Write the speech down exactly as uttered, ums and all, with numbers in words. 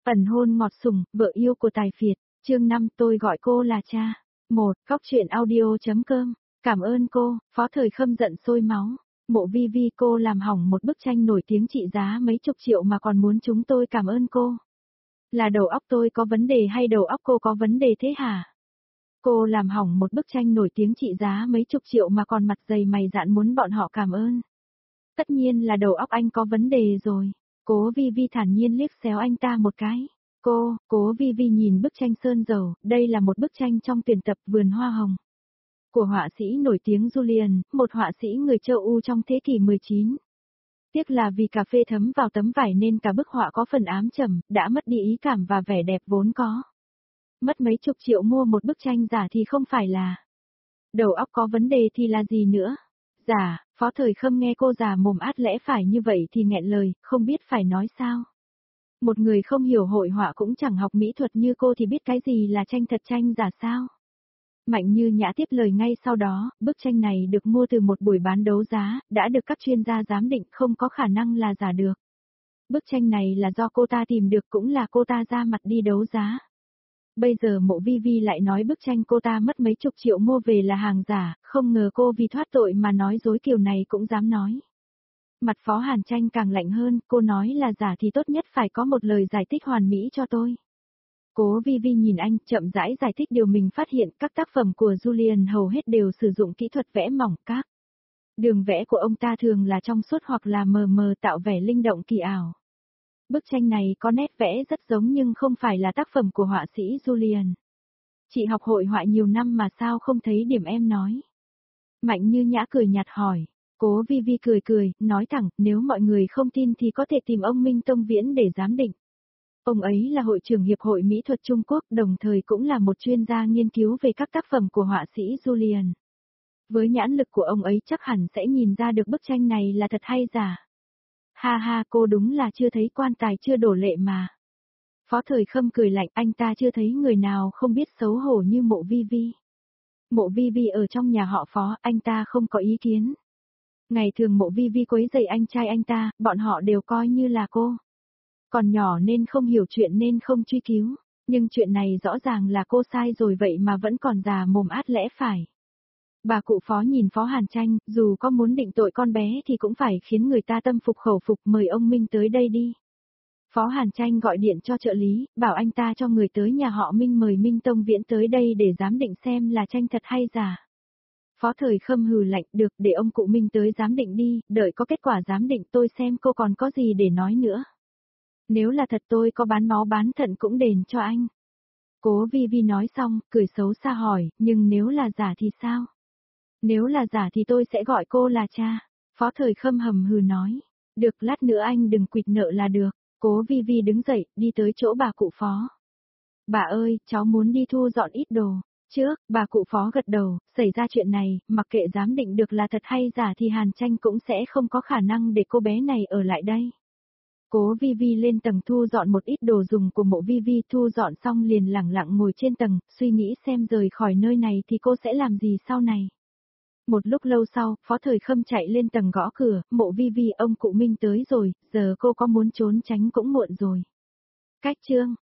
Ẩn hôn ngọt sủng, vợ yêu của tài phiệt, chương năm tôi gọi cô là cha. một. Góc truyện audio.com. Cảm ơn cô, Phó Thời Khâm giận sôi máu. Mộ Vi Vi, cô làm hỏng một bức tranh nổi tiếng trị giá mấy chục triệu mà còn muốn chúng tôi cảm ơn cô. Là đầu óc tôi có vấn đề hay đầu óc cô có vấn đề thế hả? Cô làm hỏng một bức tranh nổi tiếng trị giá mấy chục triệu mà còn mặt dày mày dạn muốn bọn họ cảm ơn. Tất nhiên là đầu óc anh có vấn đề rồi. Cố Vi Vi thản nhiên liếc xéo anh ta một cái. Cô, Cố Vi Vi nhìn bức tranh sơn dầu, đây là một bức tranh trong tuyển tập Vườn Hoa Hồng của họa sĩ nổi tiếng Julian, một họa sĩ người châu Âu trong thế kỷ mười chín. Tiếc là vì cà phê thấm vào tấm vải nên cả bức họa có phần ám trầm, đã mất đi ý cảm và vẻ đẹp vốn có. Mất mấy chục triệu mua một bức tranh giả thì không phải là đầu óc có vấn đề thì là gì nữa? Giả, Phó Thời Khâm nghe cô già mồm át lẽ phải như vậy thì nghẹn lời, không biết phải nói sao. Một người không hiểu hội họa cũng chẳng học mỹ thuật như cô thì biết cái gì là tranh thật tranh giả sao? Mạnh Như Nhã tiếp lời ngay sau đó, bức tranh này được mua từ một buổi bán đấu giá, đã được các chuyên gia giám định không có khả năng là giả được. Bức tranh này là do cô ta tìm được cũng là cô ta ra mặt đi đấu giá. Bây giờ Mộ Vi Vi lại nói bức tranh cô ta mất mấy chục triệu mua về là hàng giả, không ngờ cô vì thoát tội mà nói dối kiểu này cũng dám nói. Mặt Phó Hàn Tranh càng lạnh hơn, cô nói là giả thì tốt nhất phải có một lời giải thích hoàn mỹ cho tôi. Cố Vi Vi nhìn anh, chậm rãi giải thích điều mình phát hiện, các tác phẩm của Julian hầu hết đều sử dụng kỹ thuật vẽ mỏng, các đường vẽ của ông ta thường là trong suốt hoặc là mờ mờ tạo vẻ linh động kỳ ảo. Bức tranh này có nét vẽ rất giống nhưng không phải là tác phẩm của họa sĩ Julian. Chị học hội họa nhiều năm mà sao không thấy điểm em nói? Mạnh Như Nhã cười nhạt hỏi. Cố Vi Vi cười cười, nói thẳng, nếu mọi người không tin thì có thể tìm ông Minh Tông Viễn để giám định. Ông ấy là hội trưởng Hiệp hội Mỹ thuật Trung Quốc, đồng thời cũng là một chuyên gia nghiên cứu về các tác phẩm của họa sĩ Julian. Với nhãn lực của ông ấy chắc hẳn sẽ nhìn ra được bức tranh này là thật hay giả. Ha ha, cô đúng là chưa thấy quan tài chưa đổ lệ mà. Phó Thời Khâm cười lạnh, anh ta chưa thấy người nào không biết xấu hổ như Mộ Vi Vi. Mộ Vi Vi ở trong nhà họ Phó, anh ta không có ý kiến. Ngày thường Mộ Vi Vi quấy rầy anh trai anh ta, bọn họ đều coi như là cô còn nhỏ nên không hiểu chuyện nên không truy cứu, nhưng chuyện này rõ ràng là cô sai rồi vậy mà vẫn còn già mồm át lẽ phải. Bà cụ Phó nhìn Phó Hàn Tranh, dù có muốn định tội con bé thì cũng phải khiến người ta tâm phục khẩu phục, mời ông Minh tới đây đi. Phó Hàn Tranh gọi điện cho trợ lý, bảo anh ta cho người tới nhà họ Minh mời Minh Tông Viễn tới đây để giám định xem là tranh thật hay giả. Phó Thời Khâm hừ lạnh, được, để ông cụ Minh tới giám định đi, đợi có kết quả giám định tôi xem cô còn có gì để nói nữa. Nếu là thật tôi có bán máu bán thận cũng đền cho anh. Cố Vi Vi nói xong, cười xấu xa hỏi, nhưng nếu là giả thì sao? Nếu là giả thì tôi sẽ gọi cô là cha. Phó Thời Khâm hầm hừ nói. Được, lát nữa anh đừng quỵt nợ là được. Cố Vi Vi đứng dậy, đi tới chỗ bà cụ Phó. Bà ơi, cháu muốn đi thu dọn ít đồ. Trước, bà cụ Phó gật đầu, xảy ra chuyện này, mặc kệ giám định được là thật hay giả thì Hàn Tranh cũng sẽ không có khả năng để cô bé này ở lại đây. Cố Vi Vi lên tầng thu dọn một ít đồ dùng của Mộ Vi Vi, thu dọn xong liền lẳng lặng ngồi trên tầng, suy nghĩ xem rời khỏi nơi này thì cô sẽ làm gì sau này. Một lúc lâu sau, Phó Thời Khâm chạy lên tầng gõ cửa, Mộ Vi Vi, ông cụ Minh tới rồi, giờ cô có muốn trốn tránh cũng muộn rồi. Cách chương